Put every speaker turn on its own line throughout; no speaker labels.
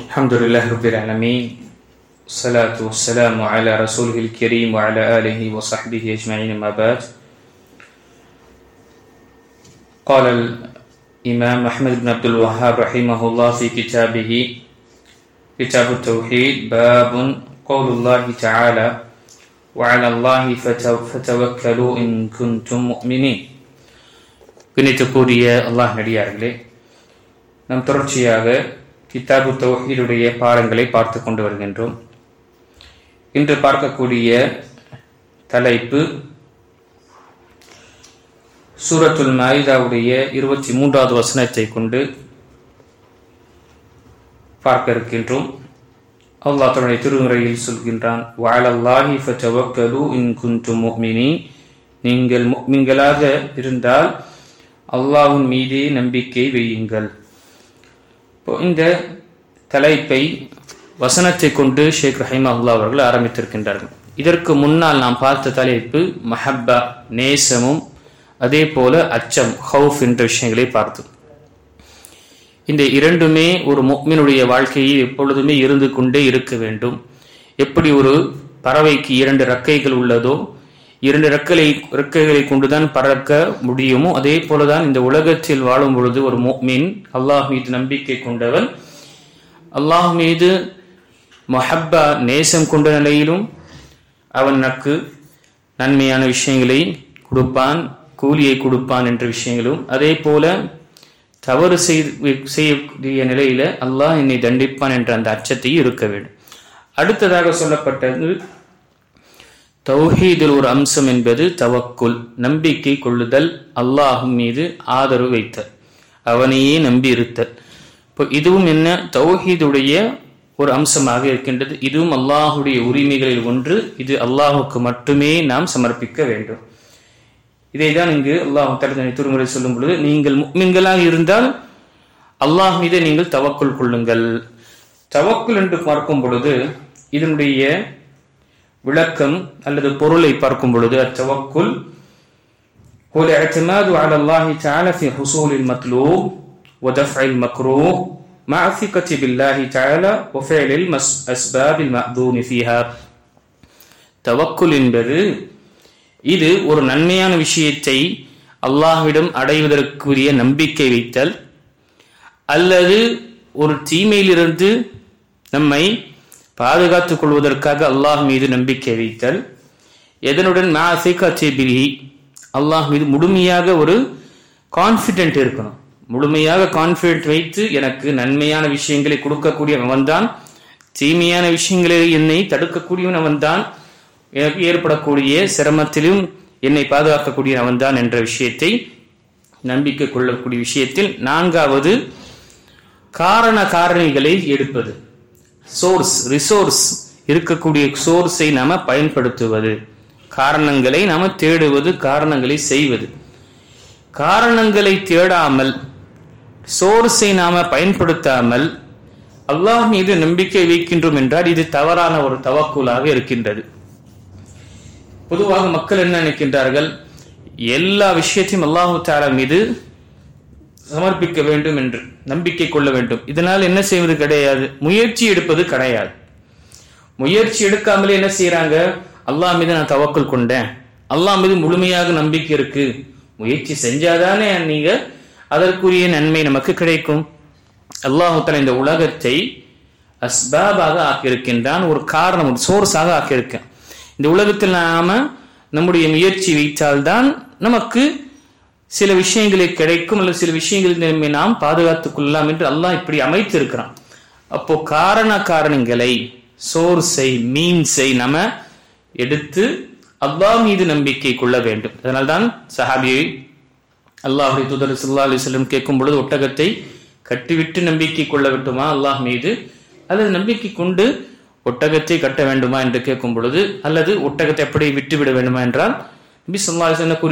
Alhamdulillah Rabbil Alameen. Salatu wassalamu ala rasulihil kareem wa ala alihi wa sahbihi ajma'in amma ba'd. قال الإمام أحمد بن عبد الوهاب رحمه الله في كتابه كتاب التوحيد باب قول الله تعالى وعلى الله فتوكلوا إن كنتم مؤمنين. கணித்துக்கூடிய அல்லாஹ் நடிகார்களே, நாம் தொடர்ச்சியாக கிதாபு தௌஹீதுடைய பாடங்களை பார்த்து கொண்டு வருகின்றோம். இன்று பார்க்கக்கூடிய தலைப்பு சூரத்துல் மாயிதாவுடைய 23வது வசனத்தை கொண்டு பார்க்க இருக்கின்றோம். அல்லாஹ் தன்னுடைய திருமுறையில் சொல்கின்றான், வஅலல்லாஹி ஃபதவக்கலு இன் குன்தும் முஃமினீன். நீங்கள் முஃமின்களாக இருந்தால் அல்லாஹ்வின் மீதே நம்பிக்கை வையுங்கள். இந்த தலைப்பை வசனத்தை கொண்டு ஷேக் ரஹிமஹுல்லாஹ் அவர்கள் ஆரம்பித்திருக்கின்றார்கள். இதற்கு முன்னால் நாம் பார்த்த தலைப்பு மஹப்பா, நேசமும் அதே போல அச்சம், ஹவுஃப் என்ற விஷயங்களை பார்த்தோம். இந்த இரண்டுமே ஒரு முஃமினுடைய வாழ்க்கையில் எப்பொழுதுமே இருந்து கொண்டே இருக்க வேண்டும். எப்படி ஒரு பறவைக்கு 2 ரெக்கைகள் உள்ளதோ, 2 ரெக்கைகளை கொண்டுதான் பறக்க முடியுமோ, அதே போலதான் இந்த உலகத்தில் வாழும் பொழுது ஒரு முஃமின் அல்லாஹ் மீது நம்பிக்கை கொண்டவன், அல்லாஹ் மீது மஹப்பா நேசம் கொண்ட நிலையிலும் அவனுக்கு நன்மையான விஷயங்களை கொடுப்பான், கூலியை கொடுப்பான் என்ற விஷயங்களும், அதே போல தவறு செய்யக்கூடிய நிலையில அல்லாஹ் என்னை தண்டிப்பான் என்ற அந்த அச்சத்தையும் இருக்க வேண்டும். அடுத்ததாக சொல்லப்பட்டது தௌஹீதில் ஒரு அம்சம் என்பது தவக்குல், நம்பிக்கை கொள்ளுதல், அல்லாஹ் மீது ஆதரவு வைத்தல், அவனையே நம்பி இருத்தல். இப்போ இதுவும் என்ன, தௌஹீதுடைய ஒரு அம்சமாக இருக்கின்றது. இதுவும் அல்லாஹுடைய உரிமைகளில் ஒன்று. இது அல்லாஹுக்கு மட்டுமே நாம் சமர்ப்பிக்க வேண்டும். இதைதான் இங்கு அல்லாஹ் தனது திருமுறை சொல்லும் பொழுது, நீங்கள் முஃமின்களாக இருந்தால் அல்லாஹ் மீது நீங்கள் தவக்குல் கொள்ளுங்கள். தவக்குல் என்று பார்க்கும் பொழுது இதனுடைய விளக்கம் அல்லது பொருளை பார்க்கும் பொழுது, அத்தவக்குல் ஹுவல் இஅ்திமாது அலா அல்லாஹ் தஆலா ஃபீ ஹுசூலில் மத்லூப் வ தஃஇல் மக்ரூஹ் மஅ ஸிகத்தி பில்லாஹி தஆலா வ ஃபிஅலில் அஸ்பாபில் மஅதூன் ஃபீஹா. தவக்குல் என்பது இது ஒரு நன்மையான விஷயத்தை அல்லாஹ்விடம் அடைவதற்குரிய நம்பிக்கை வைத்தல், அல்லது ஒரு தீமையிலிருந்து நம்மை பாதுகாத்துக் கொள்வதற்காக அல்லாஹ் மீது நம்பிக்கை வைத்தல். எதனுடன் அல்லாஹ் மீது முழுமையாக ஒரு கான்ஃபிடென்ட் இருக்கணும். முழுமையாக கான்ஃபிடென்ட் வைத்து எனக்கு நன்மையான விஷயங்களை கொடுக்கக்கூடியவன் அவன்தான், தீமையான விஷயங்களை என்னை தடுக்கக்கூடியவன் அவன்தான், எனக்கு ஏற்படக்கூடிய சிரமத்திலும் என்னை பாதுகாக்கக்கூடிய அவன்தான் என்ற விஷயத்தை நம்பிக்கை கொள்ளக்கூடிய விஷயத்தில் 4வது காரணிகளை எடுப்பது, சோர்ஸ், ரிசோர்ஸ் இருக்கக்கூடிய சோர்ஸை நாம பயன்படுத்துவது, காரணங்களை நாம தேடுவது, காரணங்களை செய்வது. காரணங்களை தேடாமல் சோர்ஸை நாம பயன்படுத்தாமல் அல்லாஹ் மீது நம்பிக்கை வைக்கின்றோம் என்றால் இது தவறான ஒரு தவக்குலாக இருக்கின்றது. பொதுவாக மக்கள் என்ன நினைக்கின்றார்கள், எல்லா விஷயத்தையும் அல்லாஹு தஆலா மீது சமர்ப்பிக்க வேண்டும் என்று நம்பிக்கை கொள்ள வேண்டும். இதனால் என்ன செய்வது கிடையாது, முயற்சி எடுப்பது கிடையாது. முயற்சி எடுக்காமலே என்ன செய்யறாங்க, அல்லாஹ் மீது நான் தவக்குல் கொண்டேன், அல்லாஹ் மீது முழுமையாக நம்பிக்கை இருக்கு, முயற்சி செஞ்சாதானே நீங்க அதற்குரிய நன்மை நமக்கு கிடைக்கும். அல்லாஹ் தஆலா இந்த உலகத்தை அஸ்பாபாக ஆக்கியிருக்கின்றான், ஒரு காரணம், ஒரு சோர்ஸாக ஆக்கியிருக்கேன். இந்த உலகத்தில் நாம நம்முடைய முயற்சி வைத்தால்தான் நமக்கு சில விஷயங்களை கிடைக்கும், அல்லது சில விஷயங்களை நாம் பாதுகாத்துக் கொள்ளலாம் என்று அல்லாஹ் இப்படி அமைத்திருக்கிறான். அப்போ காரணங்களை, சோர்ஸை, மீன்ஸை நம்ம எடுத்து அல்லாஹ் மீது நம்பிக்கை கொள்ள வேண்டும். அதனால்தான் சஹாபியை அல்லாஹ்வுடைய தூதர் ஸல்லல்லாஹு அலைஹி வஸல்லம் கேட்கும் பொழுது, ஒட்டகத்தை கட்டிவிட்டு நம்பிக்கை கொள்ள வேண்டுமா அல்லாஹ் மீது, அல்லது நம்பிக்கை கொண்டு ஒட்டகத்தை கட்ட வேண்டுமா என்று கேட்கும் பொழுது, அல்லது ஒட்டகத்தை எப்படி விட்டுவிட வேண்டுமா என்றால் நபி ஸல்லல்லாஹு அலைஹி வஸல்லம்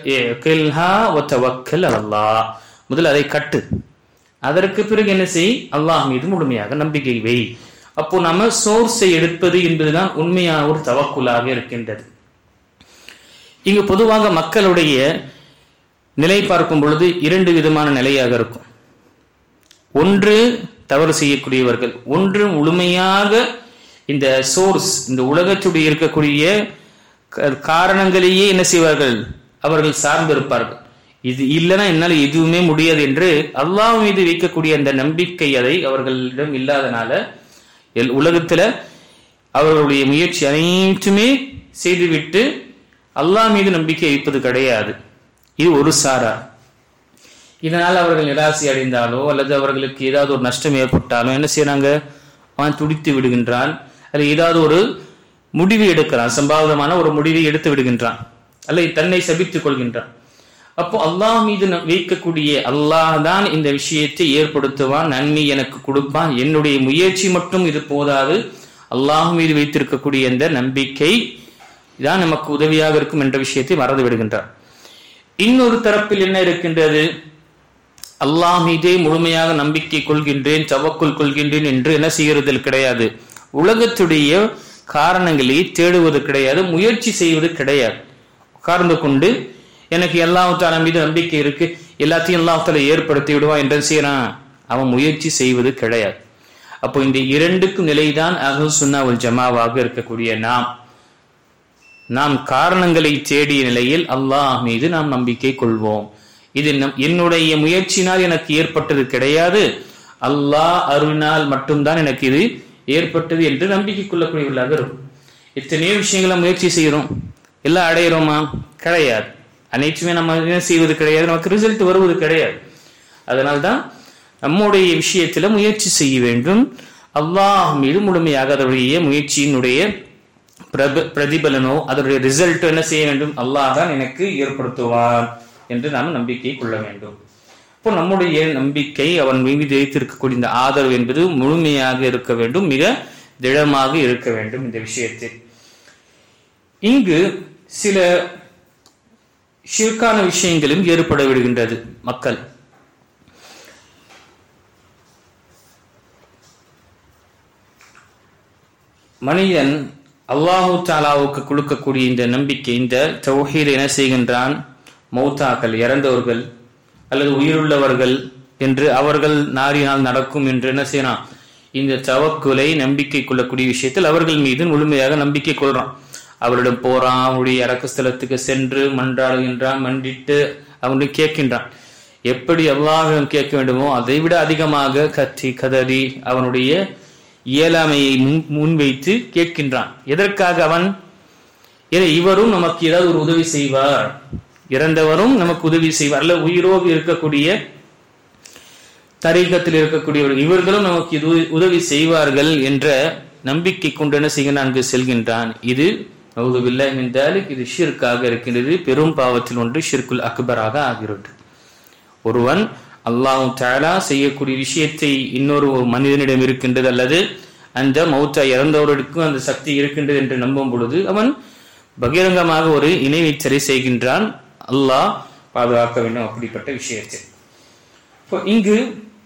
கூறினார்கள், முதல் அதை கட்டு, அதற்கு பிறகு என்ன செய், அல்லாஹ் மீது முழுமையாக நம்பிக்கை வை. அப்போ நம்ம சோர்ஸை எடுப்பது என்பதுதான் உண்மையான ஒரு தவக்குலாக இருக்கின்றது. இங்கு பொதுவாக மக்களுடைய நிலை பார்க்கும் பொழுது 2 விதமான நிலையாக இருக்கும். ஒன்று தவறு செய்யக்கூடியவர்கள். ஒன்று முழுமையாக இந்த சோர்ஸ், இந்த உலகத்துடைய இருக்கக்கூடிய காரணங்களையே என்ன செய்வார்கள், அவர்கள் சார்ந்திருப்பார்கள். இது இல்லைன்னா என்னால் எதுவுமே முடியாது என்று அல்லாஹ் மீது வைக்கக்கூடிய அந்த நம்பிக்கை அதை அவர்களிடம் இல்லாதனால உலகத்துல அவர்களுடைய முயற்சி அனைத்துமே செய்துவிட்டு அல்லாஹ் மீது நம்பிக்கை வைப்பது கிடையாது. இது ஒரு சாரார். இதனால் அவர்கள் நிராசை அடைந்தாலோ அல்லது அவர்களுக்கு ஏதாவது ஒரு நஷ்டம் ஏற்பட்டாலோ என்ன செய்யறாங்க, அவன் துடித்து விடுகின்றான், அல்லது ஏதாவது ஒரு முடிவு எடுக்கிறான், சம்பாவிதமான ஒரு முடிவை எடுத்து விடுகின்றான், அல்லது தன்னை சபித்துக் கொள்கின்றான். அப்போ அல்லாஹ் மீது வைக்கக்கூடிய அல்லாஹ் தான் இந்த விஷயத்தை ஏற்படுத்துவான், நன்மை எனக்கு கொடுப்பான், என்னுடைய முயற்சி மட்டும் இது போதாது, அல்லாஹ் மீது வைத்திருக்கக்கூடிய இந்த நம்பிக்கை தான் நமக்கு உதவியாக இருக்கும் என்ற விஷயத்தை மறந்து விடுகின்றார். இன்னொரு தரப்பில் என்ன இருக்கின்றது, அல்லாஹ் மீதே முழுமையாக நம்பிக்கை கொள்கின்றேன், தவக்குல் கொள்கின்றேன் என்று என்ன செய்கிறது கிடையாது, உலகத்துடைய காரணங்களை தேடுவது கிடையாது, முயற்சி செய்வது கிடையாது. உட்கார்ந்து கொண்டு எனக்கு அல்லாஹ் தஆலா மீது நம்பிக்கை இருக்கு, எல்லாத்தையும் அல்லாஹ் தஆலா ஏற்படுத்தி விடுவான் என்று செய்யறான், அவன் முயற்சி செய்வது கிடையாது. அப்போ இந்த இரண்டுக்கும் நிலைதான் அஹ்லுஸ் சுன்னா வல் ஜமாவாக இருக்கக்கூடிய நாம் காரணங்களை தேடிய நிலையில் அல்லாஹ் மீது நாம் நம்பிக்கை கொள்வோம். இது என்னுடைய முயற்சினால் எனக்கு ஏற்பட்டது கிடையாது, அல்லாஹ் அருளினால் மட்டும்தான் எனக்கு இது ஏற்பட்டது என்று நம்பிக்கை கொள்ளக்கூடியவர்களாக இருக்கும். எத்தனையோ விஷயங்களை முயற்சி செய்யறோம், எல்லாம் அடையிறோமா, கிடையாது. அனைத்துமே நம்ம செய்வது கிடையாது, நமக்கு ரிசல்ட் வருவது கிடையாது. அதனால்தான் நம்முடைய விஷயத்துல முயற்சி செய்ய வேண்டும். அல்லாஹ் மீது முழுமையாக அதனுடைய முயற்சியினுடைய பிரதிபலனோ அதனுடைய ரிசல்ட் என்ன செய்ய வேண்டும், அல்லாஹ் தான் எனக்கு ஏற்படுத்துவான் என்று நாம் நம்பிக்கை கொள்ள வேண்டும். இப்போ நம்முடைய நம்பிக்கை அவன் மீது வைத்திருக்கக்கூடிய இந்த ஆதரவு என்பது முழுமையாக இருக்க வேண்டும், மிக திடமாக இருக்க வேண்டும். இந்த விஷயத்தில் இங்கு சில ஷிர்கான விஷயங்களும் ஏற்பட விடுகின்றது. மக்கள் மனிதன் அல்லாஹு தஆலாவுக்கு கொடுக்கக்கூடிய இந்த நம்பிக்கை, இந்த தௌஹீதை என்ன செய்கின்றான், மௌத்தாக்கள், இறந்தவர்கள் அல்லது உயிருள்ளவர்கள் என்று அவர்கள் நாடினால் நடக்கும் என்று என்ன செய்யறான், இந்த தவக்குலை நம்பிக்கை கொள்ளக்கூடிய விஷயத்தில் அவர்கள் மீது முழுமையாக நம்பிக்கை கொள்றான். அவரிடம் போறான், அவனுடைய இறக்கஸ்தலத்துக்கு சென்று மன்றாடுகின்றான், மண்டிட்டு அவனுடைய கேட்கின்றான். எப்படி அல்லாஹ்விடம் கேட்க வேண்டுமோ அதை விட அதிகமாக கத்தி கதறி அவனுடைய இயலாமையை முன்வைத்து கேட்கின்றான். எதற்காக அவன், இவரும் நமக்கு ஏதாவது ஒரு உதவி செய்வார், இறந்தவரும் நமக்கு உதவி செய்வார், அல்ல உயிரோடு இருக்கக்கூடிய தரீகத்தில் இருக்கக்கூடியவர்கள் இவர்களும் நமக்கு உதவி செய்வார்கள் என்ற நம்பிக்கை கொண்டு என்ன செய்கின்றான், அங்கு செல்கின்றான். இது நஊது பில்லாஹி மின் தாலிக், இது ஷிர்காக இருக்கின்றது. பெரும் பாவத்தில் ஒன்று ஷிர்குல் அக்பராக ஆகிறது. ஒருவன் அல்லாஹ் தஆலா செய்யக்கூடிய விஷயத்தை இன்னொரு மனிதனிடம் இருக்கின்றது, அல்லது அந்த மௌத்தா இறந்தவர்களுக்கும் அந்த சக்தி இருக்கின்றது என்று நம்பும் பொழுது அவன் பகிரங்கமாக ஒரு இணை வைத்தலை செய்கின்றான். அல்லாஹ் பாதுகாக்க வேண்டும் அப்படிப்பட்ட விஷயத்தை. இங்கு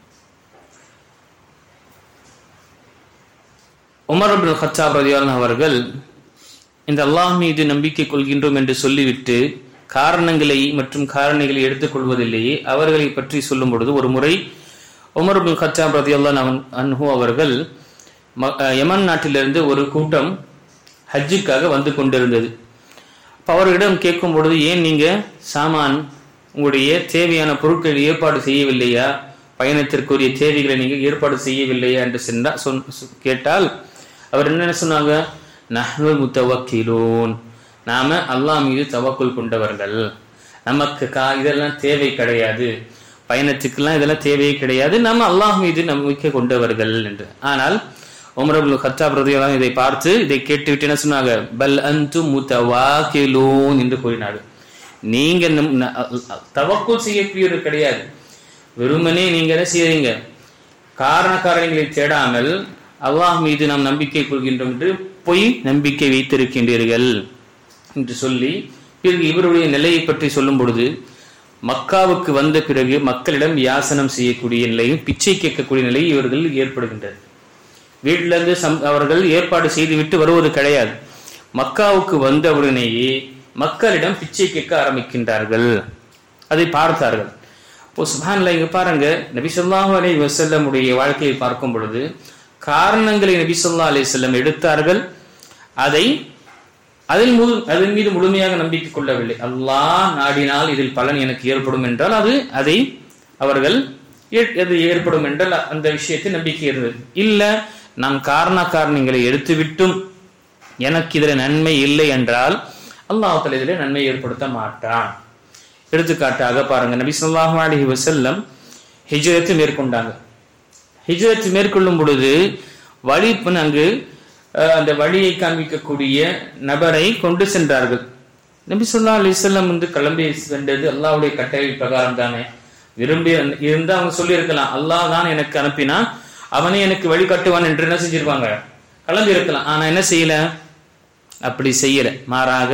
உமர் இப்னு கத்தாப் ரலியல்லாஹு அவர்கள் இந்த அல்லாஹ் மீது நம்பிக்கை கொள்கின்றோம் என்று சொல்லிவிட்டு காரணங்களை மற்றும் காரணிகளை எடுத்துக் கொள்வதில்லையே, அவர்களை பற்றி சொல்லும் பொழுது ஒரு முறை உமர் இப்னு கத்தாப் ரலியல்லாஹு அன்ஹு அவர்கள் யமன் நாட்டிலிருந்து ஒரு கூட்டம் ஹஜ்ஜுக்காக வந்து கொண்டிருந்தது. அவர்களிடம் கேட்கும் பொழுது, ஏன் நீங்க சாமான் உங்களுடைய தேவையான பொருட்களை ஏற்பாடு செய்யவில்லையா, பயணத்திற்குரிய தேவைகளை நீங்க ஏற்பாடு செய்யவில்லையா என்று கேட்டால் அவர் என்ன சொன்னாங்க, நஹ்னுல் முத்தவக்கிலூன், நாம அல்லாஹ் மீது தவக்குல் கொண்டவர்கள், நமக்கு இதெல்லாம் தேவை கிடையாது, பயணத்துக்கெல்லாம் இதெல்லாம் தேவையே கிடையாது, நாம அல்லாஹ் மீது நம்பிக்கை கொண்டவர்கள் என்று. ஆனால் உமர் இப்னு கத்தாப் ரலியல்லாஹு இதை பார்த்து இதை கேட்டுவிட்டு என்ன சொன்னாங்க, பல் அன்தும் முத்தவாக்கிலூன் என்று கூறினார்கள். நீங்க தவக்குல் செய்யக்கூடியவர் கிடையாது, வெறுமனே நீங்க என்ன செய்றீங்க, காரணங்களை தேடாமல் அல்லாஹ் மீது நாம் நம்பிக்கை கொள்கின்றோம் என்று பொய் நம்பிக்கை வைத்திருக்கின்றீர்கள் என்று சொல்லி பிறகு இவருடைய நிலையை பற்றி சொல்லும் பொழுது, மக்காவுக்கு வந்த பிறகு மக்களிடம் யாசனம் செய்யக்கூடிய நிலையும் பிச்சை கேட்கக்கூடிய நிலை இவர்கள் ஏற்படுகின்றது. வீட்டிலிருந்து அவர்கள் ஏற்பாடு செய்துவிட்டு வருவது கிடையாது, மக்காவுக்கு வந்தவுடனேயே மக்களிடம் பிச்சை கேட்க ஆரம்பிக்கின்றார்கள். அதை பார்த்தார்கள். இப்போ சுப்ஹானல்லாஹ், இங்க பாருங்க, நபி ஸல்லல்லாஹு அலைஹி வஸல்லம் உடைய வாழ்க்கையை பார்க்கும் பொழுது காரணங்களை நபி ஸல்லல்லாஹு அலைஹி வஸல்லம் எடுத்தார்கள். அதன் மீது முழுமையாக நம்பிக்கை கொள்ளவில்லை. அல்லாஹ் நாடினால் இதில் பலன் எனக்கு ஏற்படும் என்றால் அதை அவர்கள் ஏற்படும் என்றால் அந்த விஷயத்தை நம்பிக்கை இருந்தது. இல்ல, நாம் காரணங்களை எடுத்துவிட்டும் எனக்கு இதில் நன்மை இல்லை என்றால் அல்லாஹ் தஆலா இதில் நன்மை ஏற்படுத்த மாட்டான். எடுத்துக்காட்டாக பாருங்க, நபி ஸல்லல்லாஹு அலைஹி வஸல்லம் ஹிஜ்ரத் மேற்கொண்டாங்க. ஹிஜ்ரத் மேற்கொள்ளும் பொழுது அங்கு அந்த வழியை காண்பிக்கக்கூடிய நபரை கொண்டு சென்றார்கள். நபி ஸல்லல்லாஹு அலைஹி வஸல்லம் கிளம்பி சென்றது அல்லாஹ்வுடைய கட்டளை பிரகாரம் தானே. விரும்பி இருந்தா அவங்க சொல்லி இருக்கலாம், அல்லாஹ் தான் எனக்கு அனுப்பினா அவனே எனக்கு வழிகாட்டுவான் என்று என்ன செஞ்சிருப்பாங்க, கிளம்பி இருக்கலாம். ஆனா என்ன செய்யல, அப்படி செய்யல. மாறாக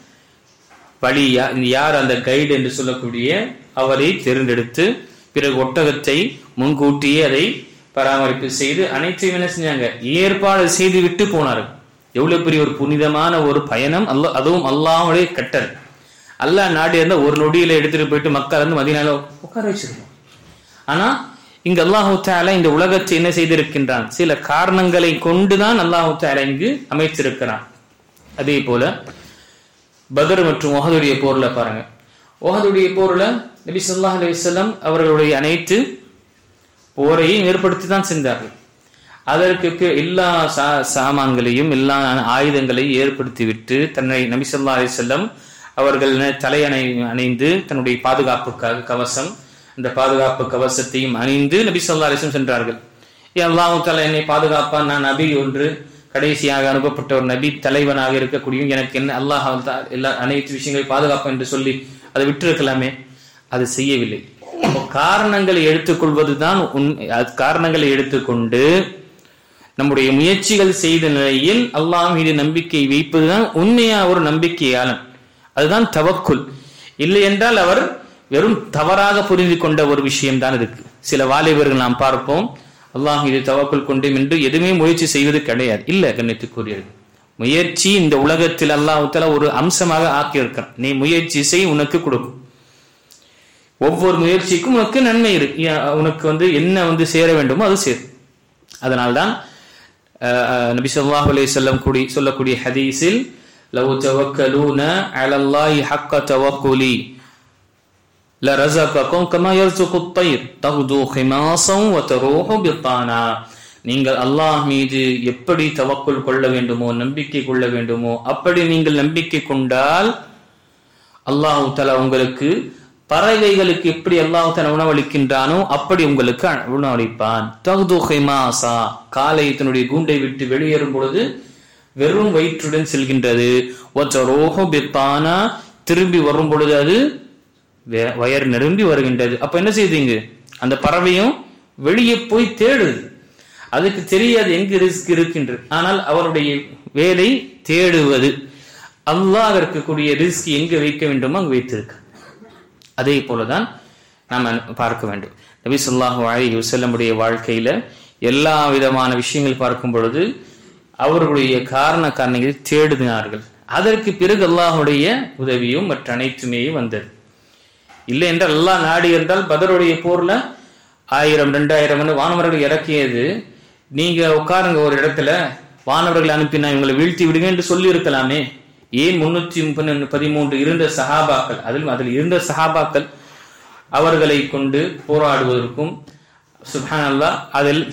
யார் அந்த கைடு என்று சொல்லக்கூடிய அவரை தேர்ந்தெடுத்து பிறகு ஒட்டகத்தை முன்கூட்டியே அதை பராமரிப்பு செய்து அனைத்தையும் என்ன செஞ்சாங்க, ஏற்பாடு செய்து விட்டு போனார்கள். எவ்வளவு பெரிய ஒரு புனிதமான ஒரு பயணம். அதுவும் அல்லாஹ்வுடைய கட்டளை. அல்லாஹ் நாடி இருந்தா ஒரு நொடியில எடுத்துட்டு போயிட்டு மக்கள் இருந்து மதீனால உட்கார வச்சிருக்கோம். ஆனா இங்க அல்லாஹு தஆலா இந்த உலகத்தை என்ன செய்திருக்கின்றான், சில காரணங்களை கொண்டுதான் அல்லாஹு தஆலா இங்கு அமைத்திருக்கிறான். அதே போல பத்ர் மற்றும் உஹதுடைய போர்ல பாருங்க, உஹதுடைய போர்ல நபி ஸல்லல்லாஹு அலைஹி வஸல்லம் அவர்களுடைய அனைத்து போரையும் ஏற்படுத்தி தான் சென்றார்கள். அதற்கு எல்லா சாமான்களையும் எல்லா ஆயுதங்களையும் ஏற்படுத்தி விட்டு தன்னை நபி ஸல்லல்லாஹு அலைஹி வஸல்லம் அவர்கள் தலையணை அணிந்து தன்னுடைய பாதுகாப்புக்காக கவசம், அந்த பாதுகாப்பு கவசத்தையும் அணிந்து நபி ஸல்லல்லாஹு அலைஹி வஸல்லம் சென்றார்கள். அல்லாஹ் தஆலா என்னை பாதுகாப்பான், நான் நபி ஒன்று கடைசியாக அனுப்பப்பட்ட ஒரு நபி தலைவனாக இருக்கக்கூடிய எனக்கு என்ன அல்லாஹ் எல்லா அனைத்து விஷயங்களையும் பாதுகாப்பான் என்று சொல்லி அதை விட்டிருக்கலாமே. அது செய்யவில்லை. காரணங்களை எடுத்துக்கொள்வதுதான் காரணங்களை எடுத்துக்கொண்டு நம்முடைய முயற்சிகள் செய்த நிலையில் அல்லாஹ் மீது நம்பிக்கை வைப்பதுதான் உண்மையா ஒரு நம்பிக்கையாளன். அதுதான் தவக்குல். இல்லை என்றால் அவர் வெறும் தவறாக புரிந்து கொண்ட ஒரு விஷயம் தான் இருக்கு. சில வாலிபர்கள் நாம் பார்ப்போம், அல்லாஹ் இது தவக்குல் கொண்டேன் என்று எதுவுமே முயற்சி செய்வது கிடையாது. இல்ல, கண்ணியத்துக்குரியது, முயற்சி இந்த உலகத்தில் அல்லாஹ் தஆலா ஒரு அம்சமாக ஆக்கி இருக்கிறான். நீ முயற்சி செய், உனக்கு கொடுக்கும். ஒவ்வொரு முயற்சிக்கும் உனக்கு நன்மை இருக்கு. உனக்கு என்ன சேர வேண்டுமோ அது சேரும். அதனால்தான் நபி ஸல்லல்லாஹு அலைஹி வஸல்லம் சொல்லக்கூடிய ஹதீஸில் லவ் தவக்கலூன அலல்லாஹி ஹக்க தவக்குலி லரஸககும் கமா யர்ஸுகு அத்-தய்ர் தக்து ஹிமாஸன் வ தரூஹு பித்தானா. நீங்கள் அல்லாஹ் மீது எப்படி தவக்குல் கொள்ள வேண்டுமோ, நம்பிக்கை கொள்ள வேண்டுமோ, அப்படி நீங்கள் நம்பிக்கை கொண்டால் அல்லாஹ் தஆலா உங்களுக்கு பறவைகளுக்கு எப்படி அல்லாஹ் தஆலா உணவளிக்கின்றானோ அப்படி உங்களுக்கு உணவளிப்பான். தக்து ஹிமாஸா, காலை தன்னுடைய கூண்டை விட்டு வெளியேறும் பொழுது வெறும் வயிற்றுடன் செல்கின்றது. வ தரூஹு பித்தானா, திரும்பி வரும் பொழுது அது வயர் நிரம்பி வருகின்றது. அப்ப என்ன செய்தீங்க, அந்த பறவையும் வெளியே போய் தேடுது. அதுக்கு தெரியாது எங்கு ரிஸ்க் இருக்கின்றது. ஆனால் அவருடைய வேலை தேடுவது. அல்லாஹ் இருக்கக்கூடிய ரிஸ்க் எங்கு வைக்க வேண்டுமோ அங்கு வைத்திருக்கு. அதே போலதான் நாம் பார்க்க வேண்டும். நபி ஸல்லல்லாஹு அலைஹி வஸல்லம் உடைய வாழ்க்கையில எல்லா விதமான விஷயங்கள் பார்க்கும் பொழுது அவர்களுடைய காரணங்களை தேடினார்கள். அதற்கு பிறகு அல்லாஹுடைய உதவியும் மற்ற அனைத்துமே வந்தது. இல்லை என்றால் அல்லாஹ் நாடி என்றால் பத்ருடைய போர்ல 1000 2000 வானவர்கள் இறக்கியது. நீங்க உட்காருங்க ஒரு இடத்துல, வானவர்கள் அனுப்பினா இவங்களை வீழ்த்தி விடுங்க என்று சொல்லி இருக்கலாமே. ஏன் 313 இருந்த சஹாபாக்கள், அதில் இருந்த சஹாபாக்கள் அவர்களை கொண்டு போராடுவதற்கும் சுப்ஹானல்லாஹ் அதில்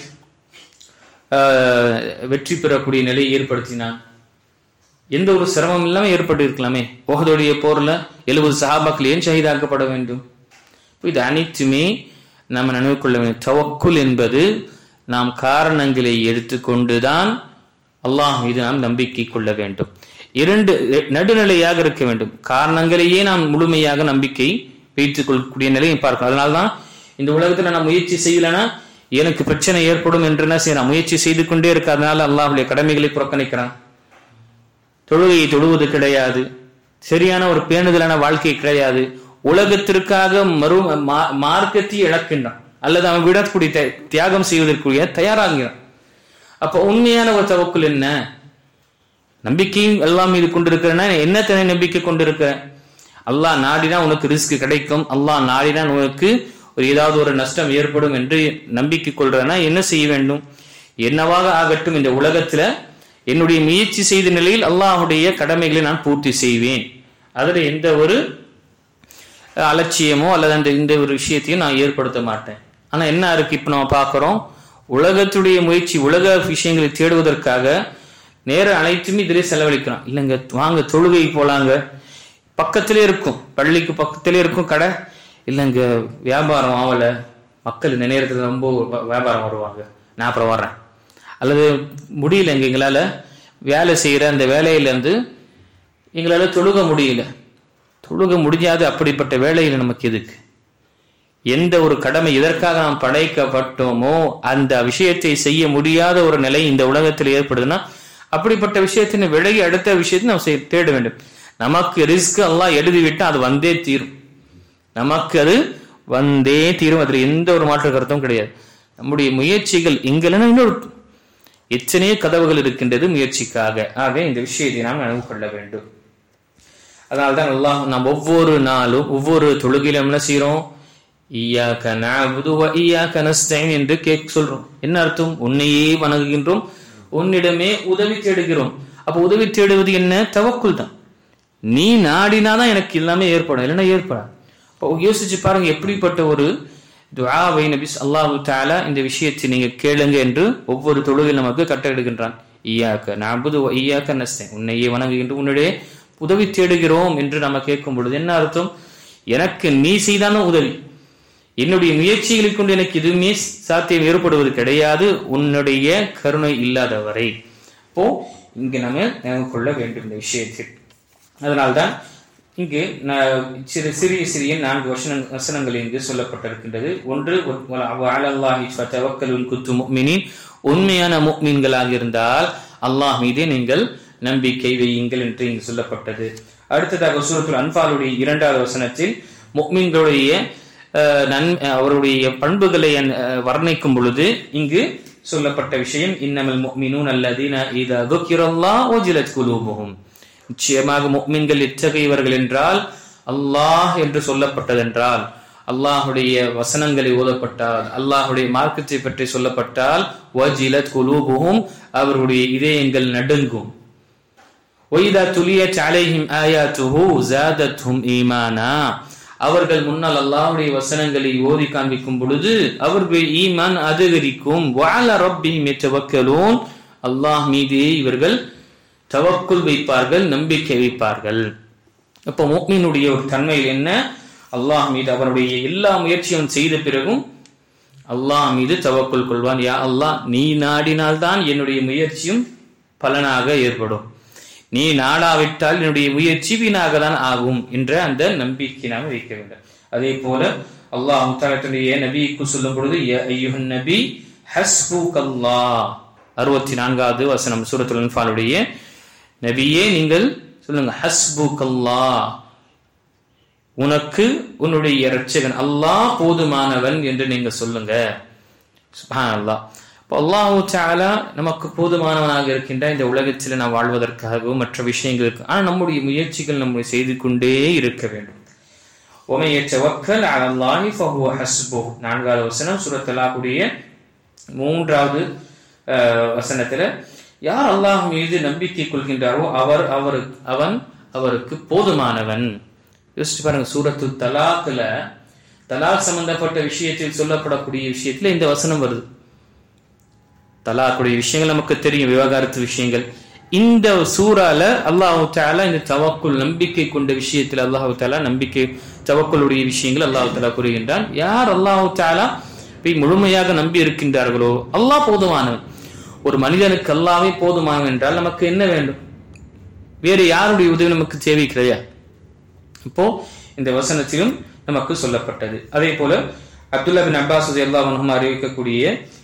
வெற்றி பெறக்கூடிய நிலையை ஏற்படுத்தினான். எந்த ஒரு சிரமம் இல்லாம ஏற்பட்டு இருக்கலாமே. உஹதுடைய போர்ல 70 சஹாபாக்கள் ஏன் ஷஹீதாக்கப்பட வேண்டும்? இது அனைத்துமே நாம் நினைவு கொள்ள வேண்டும். தவக்குல் என்பது நாம் காரணங்களை எடுத்துக்கொண்டுதான் அல்லாஹ் மீது நாம் நம்பிக்கை கொள்ள வேண்டும். நடுநிலையாக இருக்க வேண்டும். காரணங்களையே நாம் முழுமையாக நம்பிக்கை வைத்துக் கொள்ளக்கூடிய நிலையை பார்க்கணும். அதனால்தான் இந்த உலகத்துல நான் முயற்சி செய்யலன்னா எனக்கு பிரச்சனை ஏற்படும் என்று என்ன செய்யறான், முயற்சி செய்து கொண்டே இருக்க. அதனால அல்லாஹ்வுடைய கடமைகளை புறக்கணிக்கிறான். தொழுகையை தொழுவது கிடையாது, சரியான ஒரு பேணுதலான வாழ்க்கை கிடையாது, உலகத்திற்காக மார்க்கத்தை இழக்கின்றான் அல்லது அவன் விடக்கூடிய தியாகம் செய்வதற்குரிய தயாராகிறான். அப்ப உண்மையான ஒரு தவக்குல் என்ன? நம்பிக்கையும் எல்லாம் மீது கொண்டிருக்கிறேன்னா என்ன நம்பிக்கை கொண்டிருக்க? அல்லாஹ் நாடினா உனக்கு ரிஸ்க் கிடைக்கும், அல்லாஹ் நாடினா உனக்கு ஏதாவது ஒரு நஷ்டம் ஏற்படும் என்று நம்பிக்கை கொள்றேன்னா என்ன செய்ய வேண்டும்? என்னவாக ஆகட்டும், இந்த உலகத்துல என்னுடைய முயற்சி செய்த நிலையில் அல்லாஹ்வுடைய கடமைகளை நான் பூர்த்தி செய்வேன். அதுல எந்த ஒரு அலட்சியமோ அல்லது இந்த ஒரு விஷயத்தையும் நான் ஏற்படுத்த மாட்டேன். ஆனா என்ன இருக்கு, இப்ப நம்ம பார்க்கிறோம், உலகத்துடைய முயற்சி, உலக விஷயங்களை தேடுவதற்காக நேரம் அனைத்துமே இதிலே செலவழிக்கிறோம். இல்லைங்க, வாங்க தொழுகை போலாங்க, பக்கத்திலே இருக்கும், பள்ளிக்கு பக்கத்திலே இருக்கும் கடை. இல்லைங்க வியாபாரம் ஆகல, மக்கள் இந்த நேரத்தில் ரொம்ப வியாபாரம் வருவாங்க, நான் அப்புறம் வர்றேன். அல்லது முடியலைங்க, எங்களால் வேலை செய்கிற அந்த வேலையிலேருந்து எங்களால் தொழுக முடியல. தொழுக முடியாது. அப்படிப்பட்ட வேலையில் நமக்கு எதுக்கு? எந்த ஒரு கடமை எதற்காக நாம் படைக்கப்பட்டோமோ அந்த விஷயத்தை செய்ய முடியாத ஒரு நிலை இந்த உலகத்தில் ஏற்படுதுன்னா அப்படிப்பட்ட விஷயத்தின் விலகி அடுத்த விஷயத்தை நாம் தேட வேண்டும். நமக்கு ரிஸ்க் அல்லாஹ் எழுதிவிட்டா அது வந்தே தீரும். நமக்கு அது வந்தே தீரும். அதில் எந்த ஒரு மாற்று கருத்தும் கிடையாது. நம்முடைய முயற்சிகள் இங்கெல்லாம் இன்னொரு எத்தனையோ கதவுகள் இருக்கின்றது முயற்சிக்காக. ஆக இந்த விஷயத்தை நாம் நினைவு கொள்ள வேண்டும். அதனால்தான் அல்லாஹ் நாம் ஒவ்வொரு நாளும் ஒவ்வொரு தொழுகையிலும் என்ன செய்யறோம்? இய்யாக நஅபுது வ இய்யாக நஸ்தஈன் என்று சொல்றோம். என்ன அர்த்தம்? உன்னையே வணங்குகின்றோம், உன்னிடமே உதவி தேடுகிறோம். அப்ப உதவி தேடுவது என்ன? தவக்குல் தான். நீ நாடினாதான் எனக்கு எல்லாமே ஏற்படும், இல்லைன்னா ஏற்படாது. இப்போ யோசிச்சு பாருங்க, எப்படிப்பட்ட ஒரு துஆவை நபி அல்லாஹ் தஆலா இந்த விஷயத்தை நீங்க கேளுங்க என்று ஒவ்வொரு தொழுகையில் நமக்கு கட்டளையிடுகின்றான். இய்யாக நஅபுது வ இய்யாக நஸ்தஈன், உன்னையே வணங்குகின்றோம், உன்னிடையே உதவி தேடுகிறோம் என்று நம்ம கேட்கும் பொழுது என்ன அர்த்தம்? எனக்கு நீ செய்தான உதவி, என்னுடைய முயற்சிகளை கொண்டு எனக்கு எதுவுமே சாத்தியம் ஏற்படுவது கிடையாது, உன்னுடைய கருணை இல்லாதவரை. அப்போ இங்க நம்ம நினைவு கொள்ள வேண்டும் இந்த விஷயத்தில். அதனால்தான் இங்கு சிறிய சிறிய 4 வசனங்கள் இங்கு சொல்லப்பட்டிருக்கின்றது. ஒன்று, அலல்லாஹி ஃபதவக்கலுன் குன்தும் முஃமினீன், உண்மையான முஃமின்களாக இருந்தால் அல்லாஹ் மீதே நீங்கள் நம்பிக்கை வையுங்கள் என்று இங்கு சொல்லப்பட்டது. அடுத்ததாக சூரத்துல் அன்ஃபாலுடைய 2வது வசனத்தில் முஃமின்களுடைய அவருடைய பண்புகளை வர்ணிக்கும் பொழுது இங்கு சொல்லப்பட்ட விஷயம், இன்னமல் முஃமினூன அல்லதீன இதா ذுக்கிரல்லாஹு வஜிலத் குலூபுஹும், நிச்சயமாக முஃமின்கள் எத்தகையவர்கள் என்றால், அல்லாஹ் என்று சொல்லப்பட்டதென்றால், அல்லாஹுடைய வசனங்களை ஓதப்பட்டால், அல்லாஹுடைய மார்க்கத்தை பற்றி சொல்லப்பட்டால், வஜிலத் குலூபுஹும், அவருடைய இதயங்கள் நடுங்கும். வைதா துலியத் அலைஹிம் ஆயாத்துஹு ஜாதத்ஹும் ஈமானா, அவர்கள் முன்னால் அல்லாஹ்வுடைய வசனங்களை ஓதி காண்பிக்கும் பொழுது அவர்கள் ஈமான் அதிகரிக்கும். வஅலா ரப்பிஹிம் யதவக்கலூன், அல்லாஹ் மீது இவர்கள் தவக்குல் வைப்பார்கள், நம்பிக்கை வைப்பார்கள். அப்போ முஃமினுடைய ஒரு தன்மையில் என்ன? அல்லாஹ் மீது அவருடைய எல்லா முயற்சியும் செய்த பிறகும் அல்லாஹ் மீது தவக்குல் கொள்வான். யா அல்லாஹ், நீ நாடினால்தான் என்னுடைய முயற்சியும் பலனாக ஏற்படும், நீ நாடாவிட்டால் என்னுடைய முயற்சி வீணாக தான் ஆகும் என்ற அந்த நம்பிக்கை நாம் வைக்க வேண்டும். அதே போல அல்லாஹ் தன்னுடைய நபிக்கு சொல்லும் பொழுது, யா அய்யுஹன் நபி ஹஸ்புகல்லாஹ், 64வது வசனம் சூரத்துல் அன்ஃபாலுடைய, நபியே நீங்கள் சொல்லுங்க, ஹஸ்புகல்லாஹ், உனக்கு உன்னுடைய இரட்சகன் அல்லாஹ் போதுமானவன் என்று நீங்க சொல்லுங்க. சுப்ஹானல்லாஹ். அல்லாஹ் தஆலா நமக்கு போதுமானவனாக இருக்கின்ற இந்த உலகத்தில் நாம் வாழ்வதற்காகவும் மற்ற விஷயங்களுக்கு, ஆனால் நம்முடைய முயற்சிகள் நம்ம செய்து கொண்டே இருக்க வேண்டும். وَمَن يَتَوَكَّلْ عَلَى اللَّهِ فَهُوَ حَسْبُهُ, 4வது வசனம் சூரத் தலாக்குடைய 3வது வசனத்துல, யார் அல்லாஹ் மீது நம்பிக்கை கொள்கின்றாரோ அவன் அவருக்கு போதுமானவன். யோசிச்சு பாருங்க, சூரத்து தலாக்ல தலாக் சம்பந்தப்பட்ட விஷயத்தில் சொல்லப்படக்கூடிய விஷயத்துல இந்த வசனம் வருது. தலாக்குடைய விஷயங்கள் நமக்கு தெரியும், விவாகரத்து விஷயங்கள். இந்த சூறால அல்லாஹ் தஆலா இந்த தவக்குல் நம்பிக்கை கொண்ட விஷயத்தில் அல்லாஹ் தஆலா நம்பிக்கை தவக்குலுடைய விஷயங்கள் அல்லாஹ் தஆலா கூறுகின்றான். யார் அல்லாஹ் தஆலா முழுமையாக நம்பி இருக்கின்றார்களோ அல்லாஹ் போதுமானவன். ஒரு மனிதனுக்கு அல்லாஹ்வே போதுமானவன் என்றால் நமக்கு என்ன வேண்டும்? வேறு யாருடைய உதவி நமக்கு தேவை கிடையாது. இப்போ இந்த வசனத்திலும் நமக்கு சொல்லப்பட்டது. அதே போல அப்துல்லா பின் அப்பாஸ் ரலியல்லாஹு அன்ஹு அறிவிக்கக்கூடிய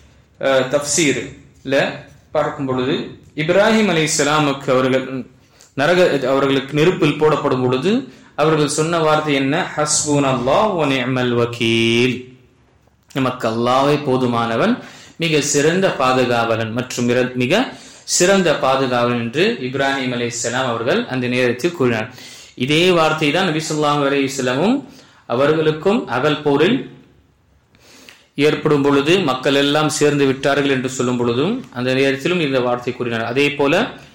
தஃப்சீர்ல பார்க்கும் பொழுது, இப்ராஹிம் அலைஹிஸ்ஸலாமுக்கு அவர்களுக்கு நெருப்பில் போடப்படும் பொழுது அவர்கள் சொன்ன வார்த்தை என்ன? ஹஸ்புனல்லாஹு வ நிஅமல் வக்கீல், நமக்கு அல்லாஹ்வே போதுமானவன், மிக சிறந்த பாதுகாவலன் மற்றும் மிக சிறந்த பாதுகாவலன் என்று இப்ராஹிம் அலைஹிஸ்ஸலாம் அவர்கள் அந்த நேரத்தில் கூறினார். இதே வார்த்தை தான் நபி ஸல்லல்லாஹு அலைஹி வஸல்லமும் அவர்களுக்கும் அகல் போரில் ஏற்படும் பொழுது மக்கள் எல்லாம் சேர்ந்து விட்டார்கள் என்று சொல்லும் பொழுதும் அந்த நேரத்திலும் இந்த வார்த்தை கூறினார். அதே போல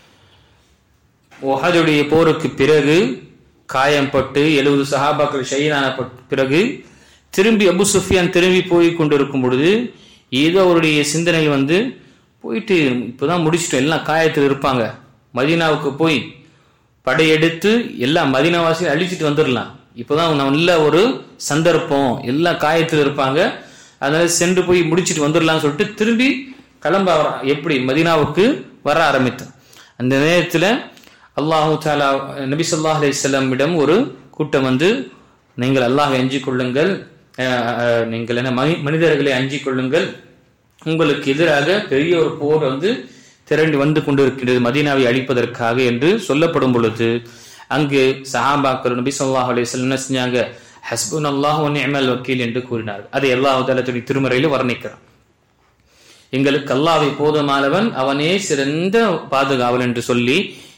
உஹதுடைய போருக்கு பிறகு காயம்பட்டு 70 சஹாபாக்கள் ஷஹீதான பிறகு திரும்பி அபு சுஃபியான் திரும்பி போய் கொண்டிருக்கும் பொழுது ஏதோ அவருடைய சிந்தனையில் போயிட்டு இப்போதான் முடிச்சுட்டோம், எல்லாம் காயத்தில் இருப்பாங்க, மதீனாவுக்கு போய் படையெடுத்து எல்லாம் மதீனாவாசியை அழிச்சிட்டு வந்துடலாம், இப்போதான் நல்ல ஒரு சந்தர்ப்பம், எல்லாம் காயத்தில் இருப்பாங்க, அதனால சென்று போய் முடிச்சுட்டு வந்துடலாம்னு சொல்லிட்டு திரும்பி கிளம்ப எப்படி மதீனாவுக்கு வர ஆரம்பித்தார். அந்த நேரத்தில் அல்லாஹு தஆலா நபி ஸல்லல்லாஹு அலைஹி வஸல்லம் ஒரு கூட்டம் நீங்கள் அல்லாஹ்வை அஞ்சிக் கொள்ளுங்கள், நீங்கள் என்ன மனிதர்களை அஞ்சிக் கொள்ளுங்கள், உங்களுக்கு எதிராக பெரிய ஒரு போர் திரண்டு வந்து கொண்டிருக்கின்றது மதீனாவை அழிப்பதற்காக என்று சொல்லப்படும் பொழுது அங்கு சஹாபாக்கள் நபி ஸல்லல்லாஹு அலைஹி வஸல்லம் என்ன செஞ்சாங்க, ஹஸ்புனல்லாஹு வ நிஅமல் வக்கீல் என்று கூறினார். அதை அல்லாஹ் தஆலா தன்னுடைய திருமறையில் வர்ணிக்கிறார். எங்களுக்கு அல்லாஹ்வை போதுமானவன், அவனே சிறந்த பாதுகாவல் என்று சொல்லி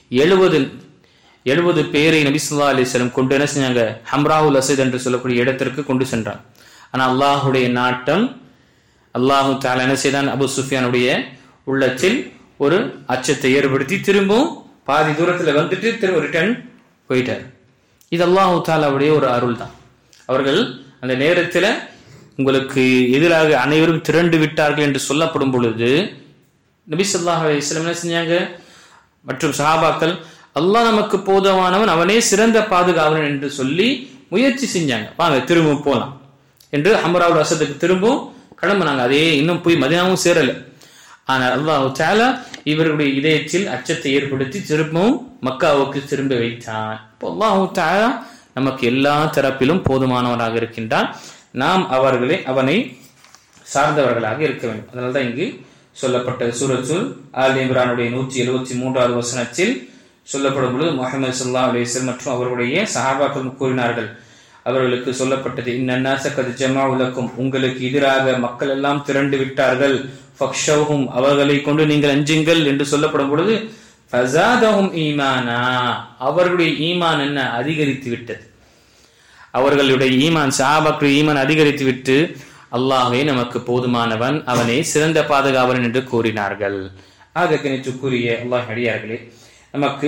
70 பேரை நபி ஸல்லல்லாஹு அலைஹி வஸல்லம் கொண்டு என்ன செஞ்சாங்க, ஹம்ராவுல் அஸத் என்று சொல்லக்கூடிய இடத்திற்கு கொண்டு சென்றார். ஆனா அல்லாஹுடைய நாட்டம், அல்லாஹு தஆலா என்ன செய்தான், அபு சுஃபியானுடைய உள்ளத்தில் ஒரு அச்சத்தை ஏற்படுத்தி திரும்பவும் பாதி தூரத்தில் திரும்ப ரிட்டர்ன் போயிட்டார். இது அல்லாஹு தஆலாவுடைய ஒரு அருள் தான். அவர்கள் அந்த நேரத்தில் உங்களுக்கு எதிராக அனைவரும் திரண்டு விட்டார்கள் என்று சொல்லப்படும் பொழுது நபி ஸல்லல்லாஹு அலைஹி வஸல்லம் என்ன செஞ்சாங்க, மற்றும் சஹாபாக்கள் அல்லாஹ் நமக்கு போதுமானவன், அவனே சிறந்த பாதுகாவலன் என்று சொல்லி முயற்சி செஞ்சாங்க, வாங்க திரும்ப போலாம் என்று ஹம்ராவுல் அஸதுக்கு திரும்பவும் கிளம்புனாங்க. அதே இன்னும் போய் மதீனாவும் சேரல. ஆனால் அல்லாஹ் தஆலா இவருடைய இதயத்தில் அச்சத்தை ஏற்படுத்தி திரும்பவும் மக்காவுக்கு திரும்ப வைத்தான். இப்போ அல்லாஹ் தஆலா நமக்கு எல்லா தரப்பிலும் போதுமானவராக இருக்கின்றான். நாம் அவனை சார்ந்தவர்களாக இருக்க வேண்டும். அதனால்தான் இங்கு சொல்லப்பட்ட சூரத்துல் ஆல் இம்ரானுடைய 173வது வசனத்தில் சொல்லப்படும் பொழுது முஹம்மது ஸல்லல்லாஹு அலைஹி வஸல்லம் மற்றும் அவருடைய சஹாபாக்கள் கூறினார்கள், அவர்களுக்கு சொல்லப்பட்டது, இன்னன்னாஸ கத் ஜமஅு லக்கும், உங்களுக்கு எதிராக மக்கள் எல்லாம் திரண்டு விட்டார்கள், ஃபக்ஷௌஹும், அவர்களை கொண்டு நீங்கள் அஞ்சுங்கள் என்று சொல்லப்படும் பொழுது ஃபஸாதஹும் ஈமானா, அவர்களுடைய ஈமான் என்ன அதிகரித்து விட்டது. அவர்களுடைய ஈமான், சஹாபாக்களுடைய ஈமான் அதிகரித்து விட்டு அல்லாஹ்வே நமக்கு போதுமானவன், அவனே சிறந்த பாதுகாவலன் என்று கூறினார்கள். ஆக கணித்துக்குரிய அல்லாஹ் அடியார்களே, நமக்கு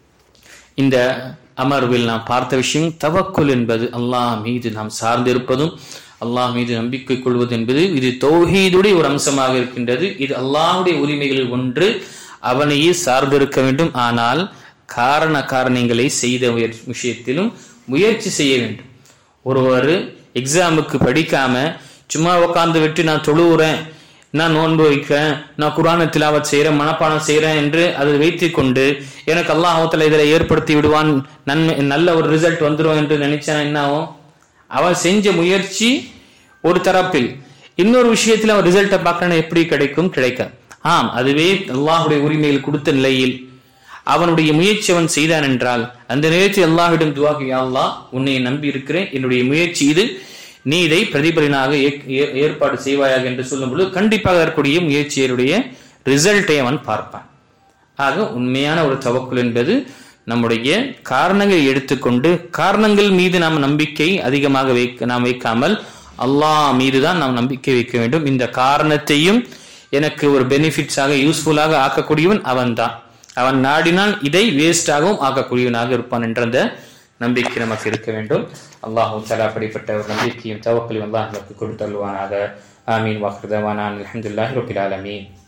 இந்த அமர்வில் நாம் பார்த்த விஷயம் தவக்குல் என்பது அல்லாஹ் மீது நாம் சார்ந்திருப்பதும் அல்லாஹ் மீது நம்பிக்கை கொள்வது என்பது இது தௌஹீதுடைய ஒரு அம்சமாக இருக்கின்றது. இது அல்லாஹ்வுடைய உரிமைகளில் ஒன்று, அவனையே சார்ந்திருக்க வேண்டும். ஆனால் காரணங்களை செய்த விஷயத்திலும் முயற்சி செய்ய வேண்டும். ஒருவர் எக்ஸாமுக்கு படிக்காம சும்மா உட்கார்ந்து விட்டு நான் தொழுகிறேன், நான் நோன்பு வைக்கிறேன், நான் குர்ஆனை திலாவத் செய்யறேன், மனப்பாடம் செய்யறேன் என்று அதை வைத்துக் கொண்டு எனக்கு அல்லாஹ் தஆலா இதில் ஏற்படுத்தி விடுவான், நல்ல ஒரு ரிசல்ட் வந்துடும் என்று நினைச்சான், என்ன ஆகும்? அவன் செஞ்ச முயற்சி ஒரு தரப்பில், இன்னொரு விஷயத்தில் அவன் ரிசல்ட்டை பார்க்கணும், எப்படி கிடைக்காது. அதுவே அல்லாஹுடைய உரிமையில் கொடுத்த நிலையில் அவனுடைய முயற்சி அவன் செய்தான் என்றால் அந்த நேரத்தில் அல்லாஹ்விடம் துஆ, யா அல்லாஹ், உன்னை நம்பி இருக்கிறேன், என்னுடைய முயற்சி இது, நீ இதை பிரதிபலனாக ஏற்பாடு செய்வாயாக என்று சொல்லும்போது கண்டிப்பாக இருக்கக்கூடிய முயற்சியுடைய ரிசல்ட்டை அவன் பார்ப்பான். ஆக உண்மையான ஒரு தவக்குல் என்பது நம்முடைய காரணங்களை எடுத்துக்கொண்டு காரணங்கள் மீது நாம் நம்பிக்கை அதிகமாக நாம் வைக்காமல் அல்லாஹ் மீதுதான் நாம் நம்பிக்கை வைக்க வேண்டும். இந்த காரணத்தையும் எனக்கு ஒரு பெனிஃபிட்ஸாக யூஸ்ஃபுல்லாக ஆக்கக்கூடியவன் அவன் தான். அவன் நாடினால் இதை வேஸ்டாகவும் ஆக்கக்கூடியவனாக இருப்பான் என்ற அந்த நம்பிக்கை நமக்கு இருக்க வேண்டும். அல்லாஹ் தஆலா அப்படிப்பட்ட ஒரு நம்பிக்கையும் தவக்கலையும் அல்லாஹ் நமக்கு கொடுத்தருள்வானாக. ஆமீன். வாஹிர் தஅவானா அல்ஹம்துலில்லாஹி ரப்பில் ஆலமீன்.